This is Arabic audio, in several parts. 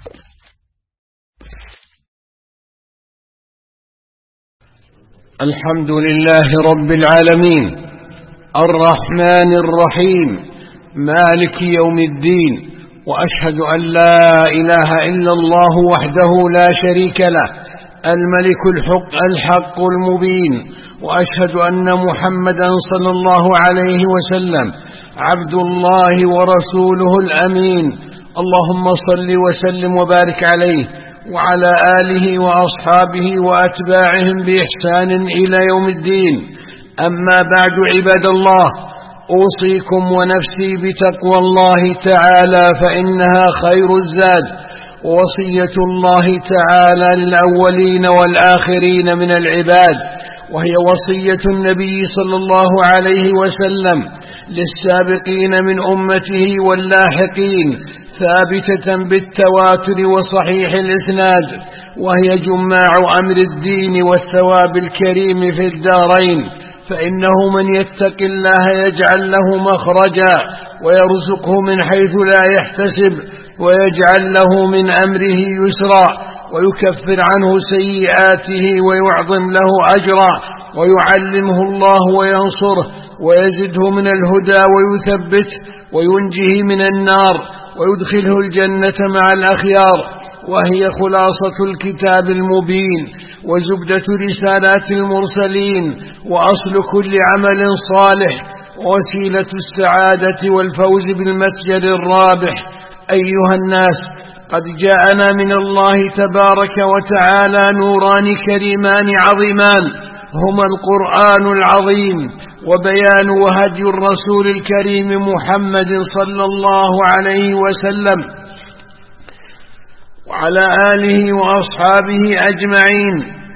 الحمد لله رب العالمين الرحمن الرحيم مالك يوم الدين، وأشهد أن لا إله إلا الله وحده لا شريك له الملك الحق المبين، وأشهد أن محمدا صلى الله عليه وسلم عبد الله ورسوله الأمين. اللهم صل وسلم وبارك عليه وعلى آله وأصحابه وأتباعهم بإحسان إلى يوم الدين. أما بعد، عباد الله، أوصيكم ونفسي بتقوى الله تعالى، فإنها خير الزاد، ووصية الله تعالى للأولين والآخرين من العباد، وهي وصية النبي صلى الله عليه وسلم للسابقين من أمته واللاحقين، ثابتة بالتواتر وصحيح الإسناد، وهي جماع أمر الدين والثواب الكريم في الدارين. فإنه من يتق الله يجعل له مخرجا ويرزقه من حيث لا يحتسب، ويجعل له من أمره يسرا، ويكفر عنه سيئاته ويعظم له أجرا، ويعلمه الله وينصره، ويزده من الهدى ويثبته، وينجيه من النار، ويدخله الجنة مع الأخيار. وهي خلاصة الكتاب المبين، وزبدة رسالات المرسلين، وأصل كل عمل صالح، ووسيلة السعادة والفوز بالمتجر الرابح. أيها الناس، قد جاءنا من الله تبارك وتعالى نوران كريمان عظيمان، هما القرآن العظيم وبيان وهدي الرسول الكريم محمد صلى الله عليه وسلم وعلى آله وأصحابه أجمعين.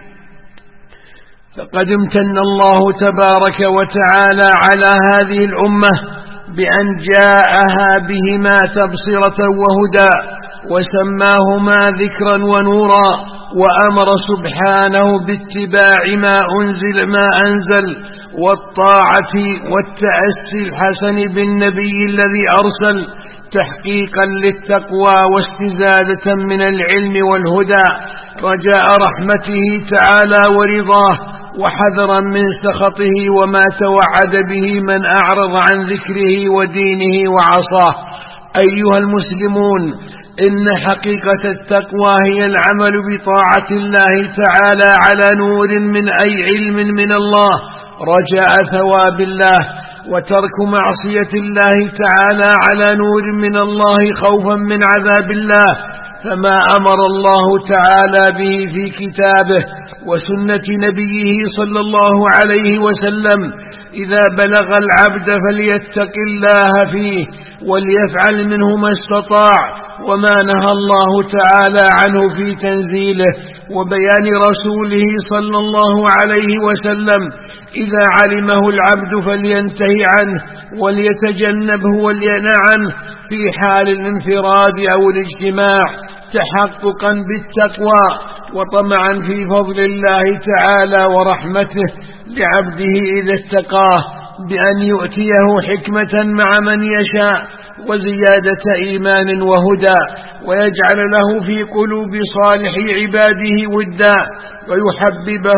فقد امتن الله تبارك وتعالى على هذه الأمة بأن جاءها بهما تبصرة وهدى، وسماهما ذكرا ونورا، وأمر سبحانه باتباع ما أنزل والطاعة والتأسي الحسن بالنبي الذي أرسل، تحقيقا للتقوى واستزادة من العلم والهدى، رجاء رحمته تعالى ورضاه، وحذرا من سخطه وما توعد به من أعرض عن ذكره ودينه وعصاه. أيها المسلمون، إن حقيقة التقوى هي العمل بطاعة الله تعالى على نور من أي علم من الله، رجاء ثواب الله، وترك معصية الله تعالى على نور من الله خوفا من عذاب الله. فما أمر الله تعالى به في كتابه وسنة نبيه صلى الله عليه وسلم إذا بلغ العبد فليتق الله فيه وليفعل منه ما استطاع، وما نهى الله تعالى عنه في تنزيله وبيان رسوله صلى الله عليه وسلم إذا علمه العبد فلينتهي عنه وليتجنبه ولينع عنه في حال الانفراد أو الاجتماع، تحققا بالتقوى وطمعا في فضل الله تعالى ورحمته لعبده إذا اتقاه، بأن يؤتيه حكمة مع من يشاء وزيادة إيمان وهدى، ويجعل له في قلوب صالح عباده ودا، ويحببه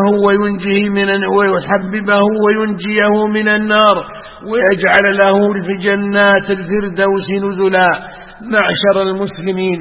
وينجيه من النار، ويجعل له في جنات الفردوس نزلا. معشر المسلمين،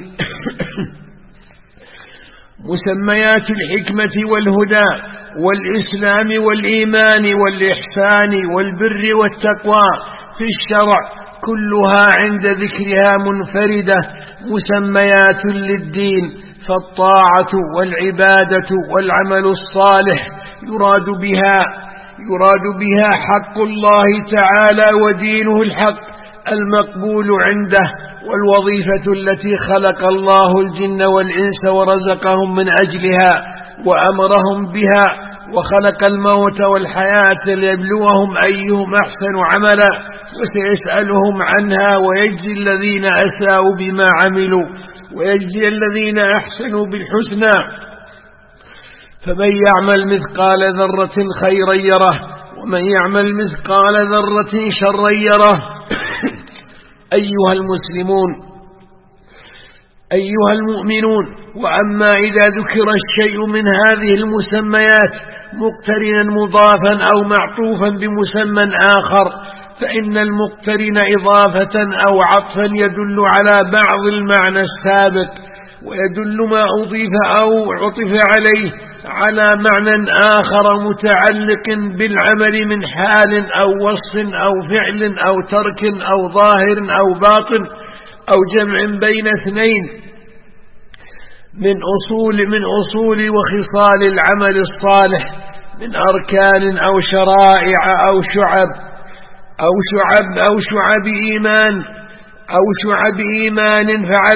مسميات الحكمة والهدى والإسلام والإيمان والإحسان والبر والتقوى في الشرع كلها عند ذكرها منفردة مسميات للدين، فالطاعة والعبادة والعمل الصالح يراد بها حق الله تعالى ودينه الحق المقبول عنده، والوظيفة التي خلق الله الجن والإنس ورزقهم من أجلها وأمرهم بها، وخلق الموت والحياة ليبلوهم أيهم أحسن عملا، وسيسألهم عنها، ويجزي الذين أساءوا بما عملوا ويجزي الذين أحسنوا بالحسنى. فمن يعمل مثقال ذرة خيرا يره، ومن يعمل مثقال ذرة شرا يره. أيها المسلمون، أيها المؤمنون، وأما إذا ذكر الشيء من هذه المسميات مقترنا مضافا أو معطوفا بمسمى آخر، فإن المقترن إضافة أو عطفا يدل على بعض المعنى السابق، ويدل ما أضيف أو عطف عليه على معنى آخر متعلق بالعمل من حال أو وصف أو فعل أو ترك أو ظاهر أو باطن أو جمع بين اثنين من أصول وخصال العمل الصالح، من أركان أو شرائع أو شعب إيمان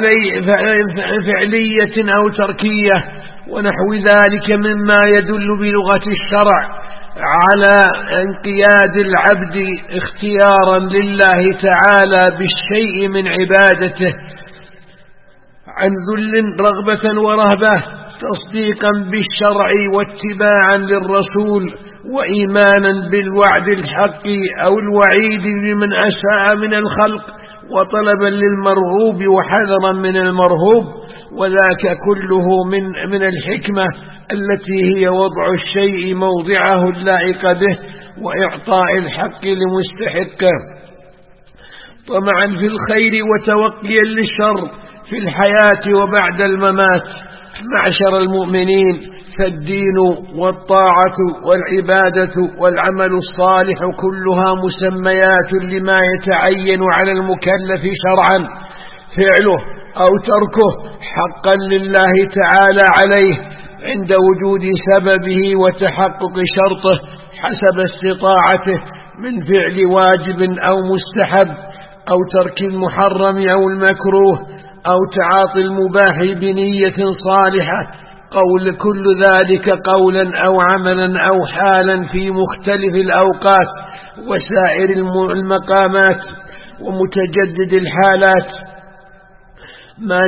فعلية أو تركية ونحو ذلك مما يدل بلغة الشرع على انقياد العبد اختيارا لله تعالى بالشيء من عبادته عن ذل رغبة ورهبة، تصديقا بالشرع واتباعا للرسول وإيمانا بالوعد الحق أو الوعيد لمن أساء من الخلق، وطلبا للمرغوب وحذرا من المرهوب، وذاك كله من الحكمة التي هي وضع الشيء موضعه اللائق به وإعطاء الحق لمستحقه، طمعا في الخير وتوقيا للشر في الحياة وبعد الممات. معشر المؤمنين، فالدين والطاعة والعبادة والعمل الصالح كلها مسميات لما يتعين على المكلف شرعا فعله أو تركه حقا لله تعالى عليه عند وجود سببه وتحقق شرطه حسب استطاعته من فعل واجب أو مستحب أو ترك المحرم أو المكروه أو تعاطي المباح بنية صالحة، كل ذلك قولا أو عملا أو حالا في مختلف الأوقات وسائر المقامات ومتجدد الحالات، ما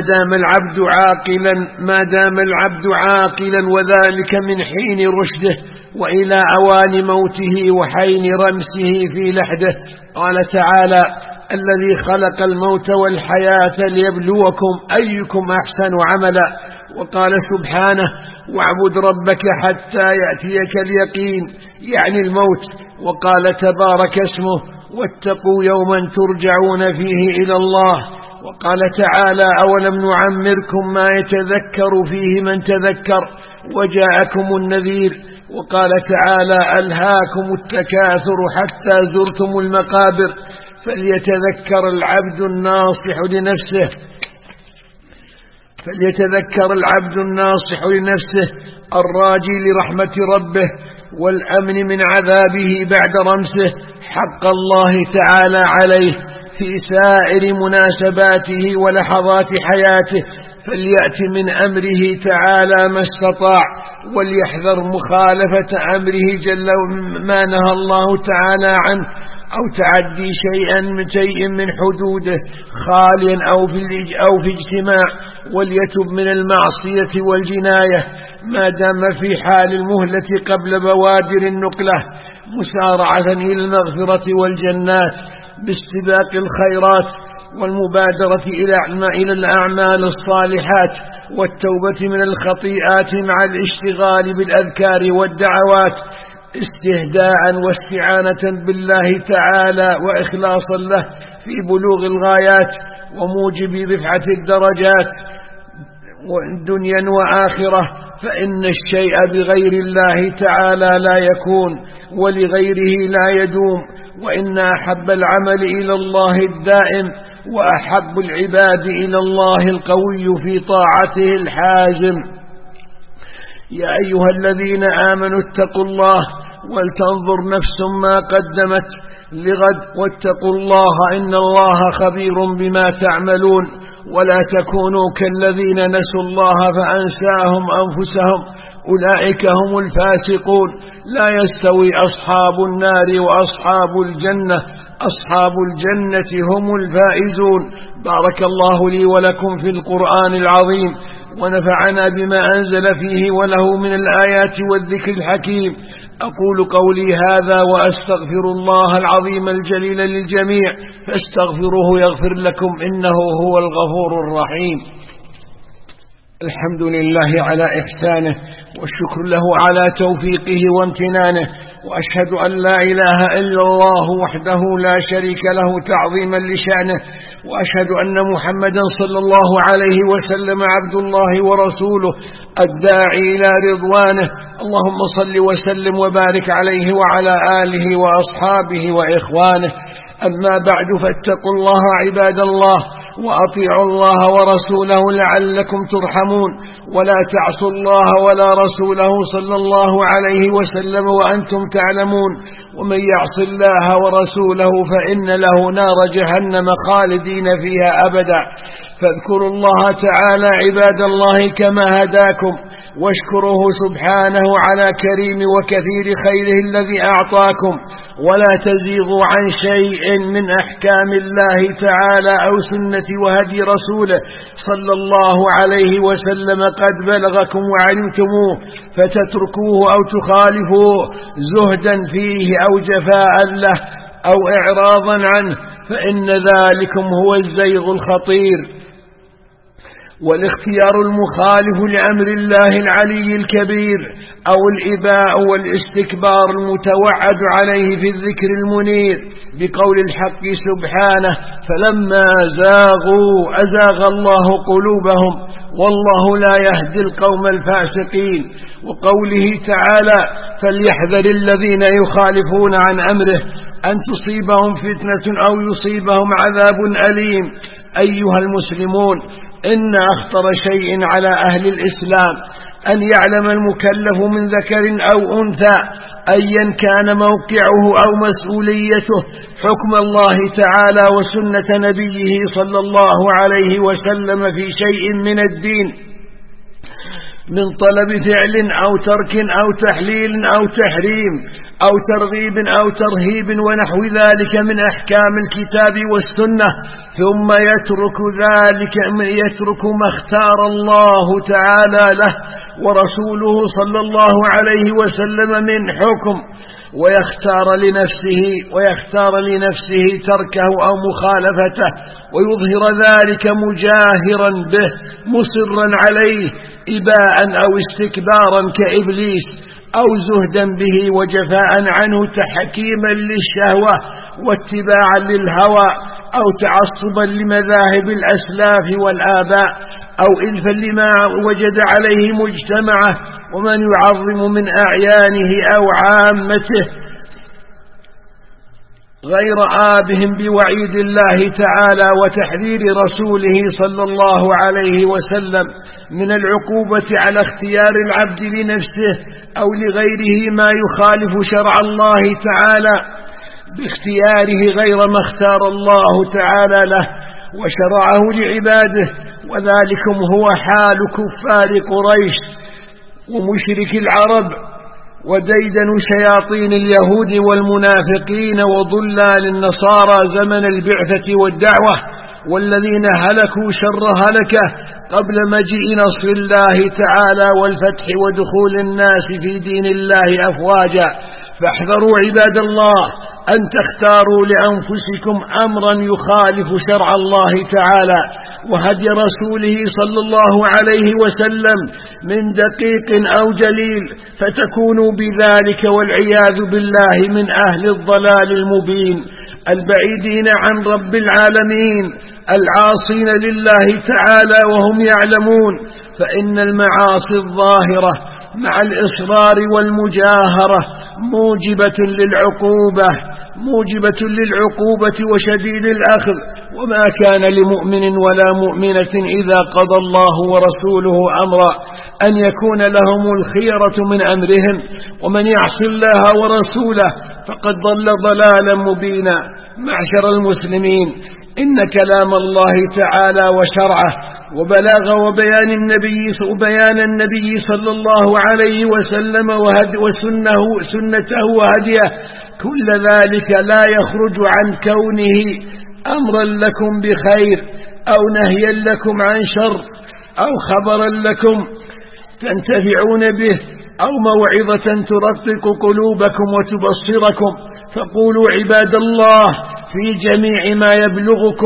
دام العبد عاقلا وذلك من حين رشده وإلى أوان موته وحين رمسه في لحده. قال تعالى: الذي خلق الموت والحياة ليبلوكم أيكم أحسن عملا. وقال سبحانه: واعبد ربك حتى يأتيك اليقين، يعني الموت. وقال تبارك اسمه: واتقوا يوما ترجعون فيه إلى الله. وقال تعالى: أولم نعمركم ما يتذكر فيه من تذكر وجاءكم النذير. وقال تعالى: ألهاكم التكاثر حتى زرتم المقابر. فليتذكر العبد الناصح لنفسه الراجي لرحمة ربه والأمن من عذابه بعد رمسه حق الله تعالى عليه في سائر مناسباته ولحظات حياته، فليأت من أمره تعالى ما استطاع، وليحذر مخالفة أمره جل ما نهى الله تعالى عنه أو تعدي شيء من حدوده خاليا أو في اجتماع، وليتب من المعصية والجناية ما دام في حال المهلة قبل بوادر النقلة، مسارعة إلى المغفرة والجنات باستباق الخيرات والمبادرة إلى الأعمال الصالحات والتوبة من الخطيئات مع الاشتغال بالأذكار والدعوات استهداء واستعانة بالله تعالى وإخلاصا له في بلوغ الغايات وموجب رفعة الدرجات دنيا وآخرة، فإن الشيء بغير الله تعالى لا يكون ولغيره لا يدوم، وإن أحب العمل إلى الله الدائم وأحب العباد إلى الله القوي في طاعته الحازم. يا أيها الذين آمنوا اتقوا الله ولتنظر نفس ما قدمت لغد واتقوا الله إن الله خبير بما تعملون، ولا تكونوا كالذين نسوا الله فأنساهم أنفسهم أولئك هم الفاسقون. لا يستوي أصحاب النار وأصحاب الجنة، أصحاب الجنة هم الفائزون. بارك الله لي ولكم في القرآن العظيم، ونفعنا بما أنزل فيه وله من الآيات والذكر الحكيم. أقول قولي هذا وأستغفر الله العظيم الجليل للجميع، فاستغفروه يغفر لكم إنه هو الغفور الرحيم. الحمد لله على إحسانه، والشكر له على توفيقه وامتنانه، وأشهد أن لا إله إلا الله وحده لا شريك له تعظيما لشأنه، وأشهد أن محمدا صلى الله عليه وسلم عبد الله ورسوله الداعي إلى رضوانه. اللهم صل وسلم وبارك عليه وعلى آله وأصحابه وإخوانه. أما بعد، فاتقوا الله عباد الله، وأطيعوا الله ورسوله لعلكم ترحمون، ولا تعصوا الله ولا رسوله صلى الله عليه وسلم وأنتم تعلمون، ومن يعص الله ورسوله فإن له نار جهنم خالدين فيها أبدا. فاذكروا الله تعالى عباد الله كما هداكم، واشكروه سبحانه على كريم وكثير خيره الذي أعطاكم، ولا تزيغوا عن شيء من أحكام الله تعالى أو سنة وهدي رسوله صلى الله عليه وسلم قد بلغكم وعلمتموه، فتتركوه أو تخالفوه زهدا فيه أو جفاء له أو إعراضا عنه، فإن ذلكم هو الزيغ الخطير والاختيار المخالف لأمر الله العلي الكبير، أو الإباء والاستكبار المتوعد عليه في الذكر المنير بقول الحق سبحانه: فلما زاغوا أزاغ الله قلوبهم والله لا يهدي القوم الفاسقين. وقوله تعالى: فليحذر الذين يخالفون عن أمره أن تصيبهم فتنة أو يصيبهم عذاب أليم. أيها المسلمون، إن أخطر شيء على أهل الإسلام أن يعلم المكلف من ذكر أو أنثى أيا كان موقعه أو مسؤوليته حكم الله تعالى وسنة نبيه صلى الله عليه وسلم في شيء من الدين، من طلب فعل أو ترك أو تحليل أو تحريم أو ترغيب أو ترهيب ونحو ذلك من أحكام الكتاب والسنة، ثم يترك ما اختار الله تعالى له ورسوله صلى الله عليه وسلم من حكم، ويختار لنفسه تركه أو مخالفته، ويظهر ذلك مجاهرا به مصرا عليه إباء أو استكبارا كإبليس، أو زهدا به وجفاء عنه تحكيما للشهوة واتباعا للهوى، أو تعصبا لمذاهب الأسلاف والآباء، أو إلفا لما وجد عليه مجتمعه ومن يعظم من أعيانه أو عامته غير آبهم بوعيد الله تعالى وتحذير رسوله صلى الله عليه وسلم من العقوبة على اختيار العبد لنفسه أو لغيره ما يخالف شرع الله تعالى باختياره غير ما اختار الله تعالى له وشرعه لعباده. وذلكم هو حال كفار قريش ومشرك العرب وديدن شياطين اليهود والمنافقين وضلال النصارى زمن البعثة والدعوة، والذين هلكوا شر هلكه قبل مجيء نصر الله تعالى والفتح ودخول الناس في دين الله أفواجا. فاحذروا عباد الله أن تختاروا لأنفسكم أمرا يخالف شرع الله تعالى وهدي رسوله صلى الله عليه وسلم من دقيق أو جليل، فتكونوا بذلك والعياذ بالله من أهل الضلال المبين البعيدين عن رب العالمين العاصين لله تعالى وهم يعلمون. فإن المعاصي الظاهرة مع الإصرار والمجاهرة موجبة للعقوبة وشديد الأخذ، وما كان لمؤمن ولا مؤمنة إذا قضى الله ورسوله أمرا أن يكون لهم الخيرة من أمرهم، ومن يعص الله ورسوله فقد ضل ضلالا مبينا. معشر المسلمين، إن كلام الله تعالى وشرعه وبلاغ وبيان النبي صلى الله عليه وسلم وسنته وهديه، كل ذلك لا يخرج عن كونه أمرا لكم بخير أو نهيا لكم عن شر أو خبرا لكم تنتفعون به أو موعظة ترقق قلوبكم وتبصركم. فقولوا عباد الله في جميع ما يبلغكم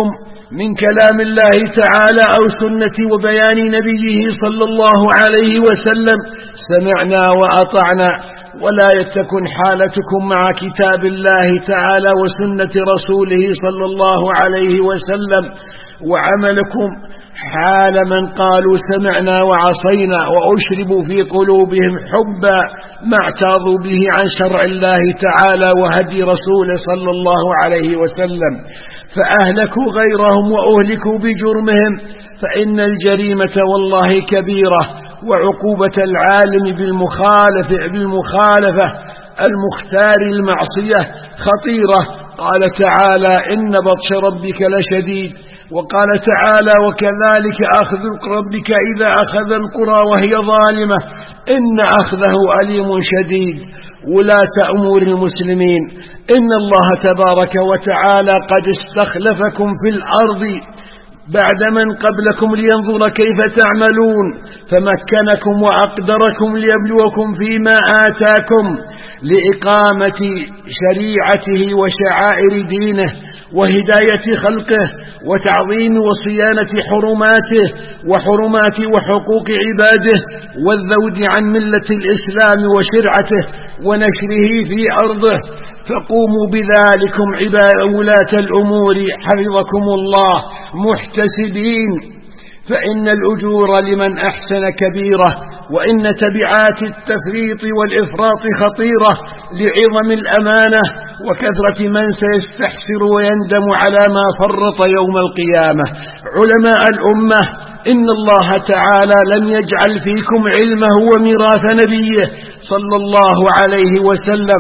من كلام الله تعالى أو سنة وبيان نبيه صلى الله عليه وسلم سمعنا وأطعنا، ولا تكن حالتكم مع كتاب الله تعالى وسنة رسوله صلى الله عليه وسلم وعملكم حال من قالوا سمعنا وعصينا وأشربوا في قلوبهم حبا ما اعتاضوا به عن شرع الله تعالى وهدي رسوله صلى الله عليه وسلم، فأهلكوا غيرهم وأهلكوا بجرمهم، فإن الجريمة والله كبيرة، وعقوبة العالم بالمخالفة المختار المعصية خطيرة. قال تعالى إن بطش ربك لشديد، وقال تعالى وكذلك أخذ ربك إذا أخذ القرى وهي ظالمة إن أخذه أليم شديد. ولاة أمور المسلمين، إن الله تبارك وتعالى قد استخلفكم في الأرض بعد من قبلكم لينظر كيف تعملون، فمكنكم وأقدركم ليبلوكم فيما آتاكم لإقامة شريعته وشعائر دينه وهداية خلقه وتعظيم وصيانة حرماته وحقوق عباده والذود عن ملة الإسلام وشرعته ونشره في أرضه. فقوموا بذلكم ولاة الأمور حفظكم الله محتسبين، فإن الأجور لمن أحسن كبيرة، وإن تبعات التفريط والإفراط خطيرة لعظم الأمانة وكثرة من سيستحسر ويندم على ما فرط يوم القيامة. علماء الأمة، إن الله تعالى لم يجعل فيكم علمه وميراث نبيه صلى الله عليه وسلم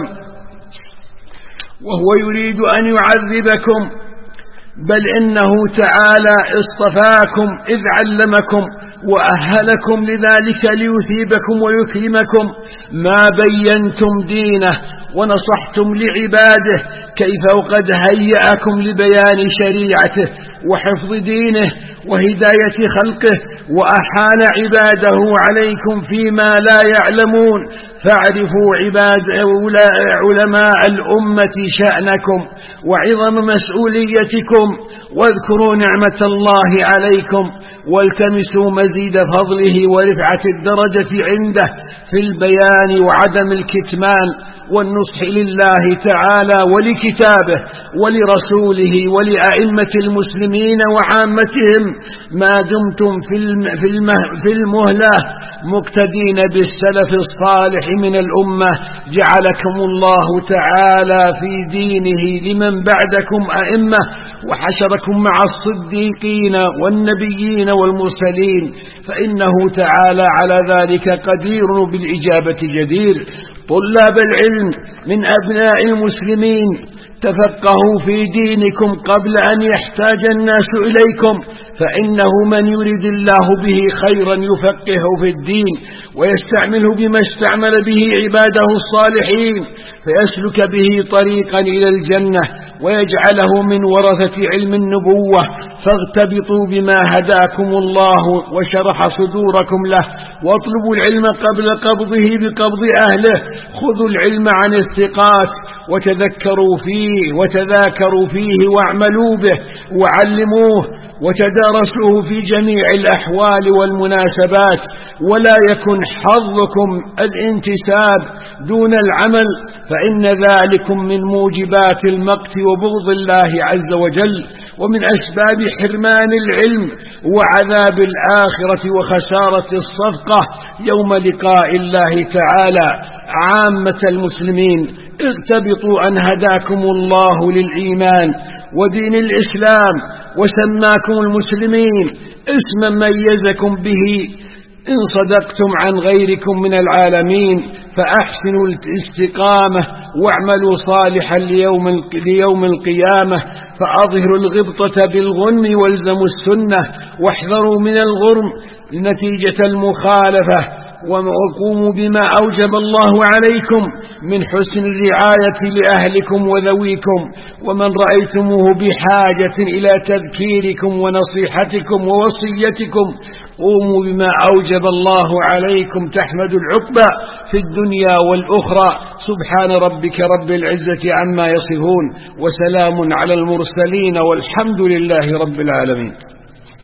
وهو يريد أن يعذبكم، بل إنه تعالى اصطفاكم إذ علمكم وأهلكم لذلك ليثيبكم ويكرمكم ما بينتم دينه ونصحتم لعباده كيف وقد هيأكم لبيان شريعته وحفظ دينه وهداية خلقه، وأحال عباده عليكم فيما لا يعلمون. فاعرفوا علماء الأمة شأنكم وعظم مسؤوليتكم، واذكروا نعمة الله عليكم، والتمسوا مزيد فضله ورفعة الدرجة عنده في البيان وعدم الكتمان والنصح لله تعالى ولكتابه ولرسوله ولأئمة المسلمين وعامتهم ما دمتم في المهلة مقتدين بالسلف الصالح من الأمة، جعلكم الله تعالى في دينه لمن بعدكم أئمة، وحشركم مع الصديقين والنبيين والمرسلين، فإنه تعالى على ذلك قدير بالإجابة جدير. طلاب العلم من أبناء المسلمين، تفقهوا في دينكم قبل أن يحتاج الناس إليكم، فإنه من يريد الله به خيرا يفقهه في الدين ويستعمله بما استعمل به عباده الصالحين، فيسلك به طريقا إلى الجنة ويجعله من ورثة علم النبوة. فاغتبطوا بما هداكم الله وشرح صدوركم له، واطلبوا العلم قبل قبضه بقبض أهله. خذوا العلم عن الثقات وتذاكروا فيه واعملوا به وعلموه وتدارسوه في جميع الأحوال والمناسبات، ولا يكن حظكم الانتساب دون العمل، فإن ذلكم من موجبات المقت وبغض الله عز وجل، ومن أسباب حرمان العلم وعذاب الآخرة وخسارة الصفقة يوم لقاء الله تعالى. عامة المسلمين، اغتبطوا أن هداكم الله للإيمان ودين الإسلام وسماكم المسلمين اسما ميزكم به إن صدقتم عن غيركم من العالمين، فأحسنوا الاستقامة واعملوا صالحا ليوم القيامة، فأظهروا الغبطة بالغنم والزموا السنة، واحذروا من الغرم نتيجة المخالفة، وقوموا بما أوجب الله عليكم من حسن الرعاية لأهلكم وذويكم، ومن رأيتموه بحاجة إلى تذكيركم ونصيحتكم ووصيتكم قوموا بما أوجب الله عليكم تحمدوا العقبى في الدنيا والأخرى. سبحان ربك رب العزة عما يصفون، وسلام على المرسلين، والحمد لله رب العالمين.